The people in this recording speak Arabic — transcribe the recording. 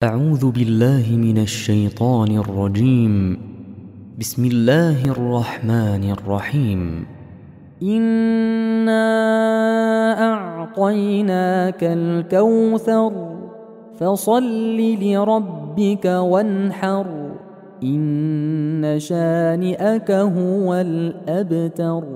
أعوذ بالله من الشيطان الرجيم. بسم الله الرحمن الرحيم. إنا أعطيناك الكوثر فصل لربك وانحر إن شانئك هو الأبتر.